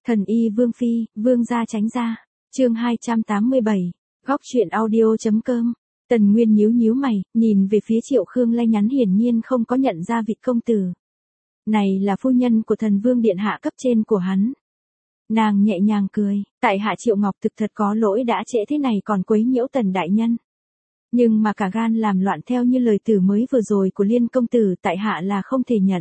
Thần y Vương Phi, Vương gia tránh ra. Chương 287. Góc truyện audio.com. Tần Nguyên nhíu nhíu mày, nhìn về phía Triệu Khương lay nhắn, hiển nhiên không có nhận ra vị công tử này là phu nhân của thần vương điện hạ cấp trên của hắn. Nàng nhẹ nhàng cười, tại hạ Triệu Ngọc thực thật có lỗi đã trễ thế này còn quấy nhiễu Tần đại nhân. Nhưng mà cả gan làm loạn theo như lời từ mới vừa rồi của Liên công tử, tại hạ là không thể nhận.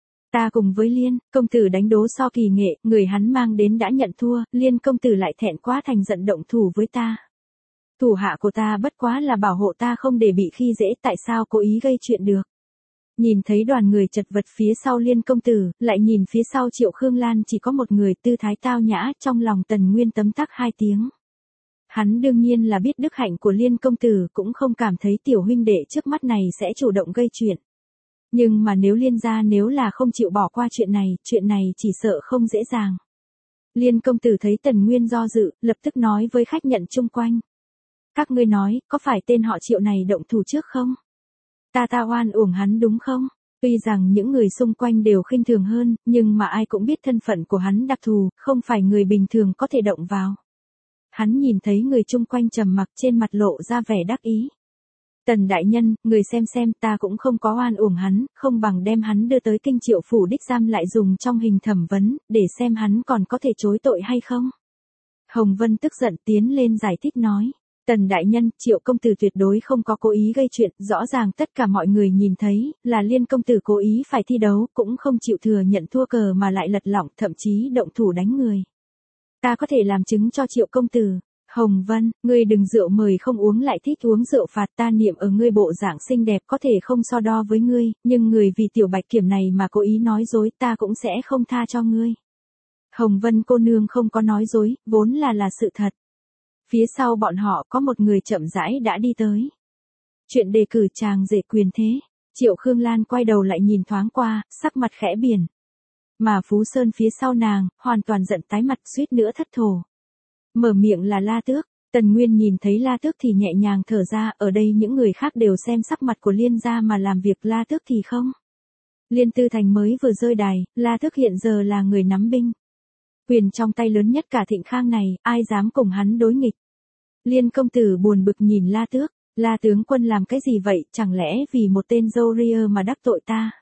Ta cùng với Liên công tử đánh đố so kỳ nghệ, người hắn mang đến đã nhận thua, Liên công tử lại thẹn quá thành giận động thủ với ta. Thủ hạ của ta bất quá là bảo hộ ta không để bị khi dễ, tại sao cố ý gây chuyện được. Nhìn thấy đoàn người chật vật phía sau Liên công tử, lại nhìn phía sau Triệu Khương Lan chỉ có một người tư thái tao nhã, trong lòng Tần Nguyên tấm tắc hai tiếng. Hắn đương nhiên là biết đức hạnh của Liên công tử, cũng không cảm thấy tiểu huynh đệ trước mắt này sẽ chủ động gây chuyện. Nhưng mà nếu Liên gia nếu là không chịu bỏ qua chuyện này chỉ sợ không dễ dàng. Liên công tử thấy Tần Nguyên do dự, lập tức nói với khách nhận chung quanh. Các ngươi nói, có phải tên họ Triệu này động thủ trước không? Ta oan uổng hắn đúng không? Tuy rằng những người xung quanh đều khinh thường hơn, nhưng mà ai cũng biết thân phận của hắn đặc thù, không phải người bình thường có thể động vào. Hắn nhìn thấy người chung quanh trầm mặc, trên mặt lộ ra vẻ đắc ý. Tần đại nhân, người xem ta cũng không có oan uổng hắn, không bằng đem hắn đưa tới Kinh Triệu phủ đích giam lại dùng trong hình thẩm vấn, để xem hắn còn có thể chối tội hay không. Hồng Vân tức giận tiến lên giải thích nói. Tần đại nhân, Triệu công tử tuyệt đối không có cố ý gây chuyện, rõ ràng tất cả mọi người nhìn thấy, là Liên công tử cố ý phải thi đấu, cũng không chịu thừa nhận thua cờ mà lại lật lọng, thậm chí động thủ đánh người. Ta có thể làm chứng cho Triệu công tử. Hồng Vân, ngươi đừng rượu mời không uống lại thích uống rượu phạt, ta niệm ở ngươi bộ dạng xinh đẹp có thể không so đo với ngươi, nhưng người vì tiểu bạch kiểm này mà cố ý nói dối, ta cũng sẽ không tha cho ngươi. Hồng Vân cô nương không có nói dối, vốn là sự thật. Phía sau bọn họ có một người chậm rãi đã đi tới. Chuyện đề cử chàng rể quyền thế. Triệu Khương Lan quay đầu lại nhìn thoáng qua, sắc mặt khẽ biển. Mà Phú Sơn phía sau nàng, hoàn toàn giận tái mặt, suýt nữa thất thổ. Mở miệng là La Tước. Tần Nguyên nhìn thấy La Tước thì nhẹ nhàng thở ra, ở đây những người khác đều xem sắc mặt của Liên gia mà làm việc, La Tước thì không. Liên Tư Thành mới vừa rơi đài, La Tước hiện giờ là người nắm binh. Quyền trong tay lớn nhất cả Thịnh Khang này, ai dám cùng hắn đối nghịch. Liên công tử buồn bực nhìn La Tước, La tướng quân làm cái gì vậy, chẳng lẽ vì một tên dâu ria mà đắc tội ta?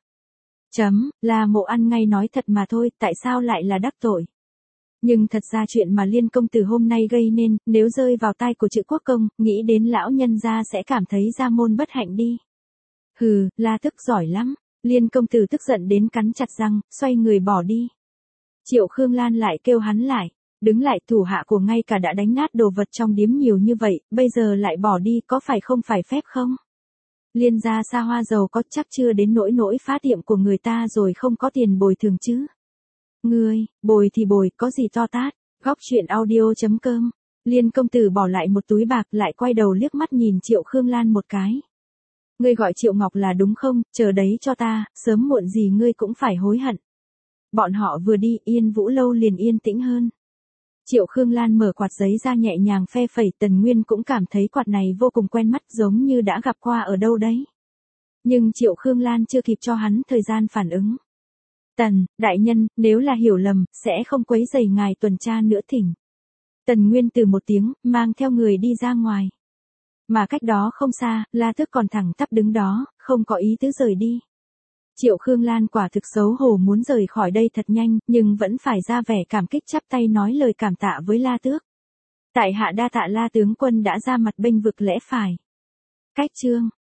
La Mộ ăn ngay nói thật mà thôi, tại sao lại là đắc tội? Nhưng thật ra chuyện mà Liên công tử hôm nay gây nên, nếu rơi vào tai của Trự Quốc công, nghĩ đến lão nhân gia sẽ cảm thấy gia môn bất hạnh đi. Hừ, La Tước giỏi lắm. Liên công tử tức giận đến cắn chặt răng, xoay người bỏ đi. Triệu Khương Lan lại kêu hắn lại. Đứng lại, thủ hạ của ngay cả đã đánh nát đồ vật trong điếm nhiều như vậy, bây giờ lại bỏ đi, có phải không phải phép không? Liên gia xa hoa giàu có, chắc chưa đến nỗi phá tiệm của người ta rồi không có tiền bồi thường chứ. Ngươi, bồi thì bồi, có gì to tát. Góc truyện audio.com. Liên công tử bỏ lại một túi bạc, lại quay đầu liếc mắt nhìn Triệu Khương Lan một cái. Ngươi gọi Triệu Ngọc là đúng không, chờ đấy cho ta, sớm muộn gì ngươi cũng phải hối hận. Bọn họ vừa đi, Yên Vũ lâu liền yên tĩnh hơn. Triệu Khương Lan mở quạt giấy ra nhẹ nhàng phe phẩy, Tần Nguyên cũng cảm thấy quạt này vô cùng quen mắt, giống như đã gặp qua ở đâu đấy. Nhưng Triệu Khương Lan chưa kịp cho hắn thời gian phản ứng. Tần, đại nhân, nếu là hiểu lầm, sẽ không quấy rầy ngài tuần tra nữa thỉnh. Tần Nguyên từ một tiếng, mang theo người đi ra ngoài. Mà cách đó không xa, La Tước còn thẳng tắp đứng đó, không có ý tứ rời đi. Triệu Khương Lan quả thực xấu hổ muốn rời khỏi đây thật nhanh, nhưng vẫn phải ra vẻ cảm kích chắp tay nói lời cảm tạ với La Tước. Tại hạ đa tạ La tướng quân đã ra mặt bênh vực lẽ phải. Cách chương.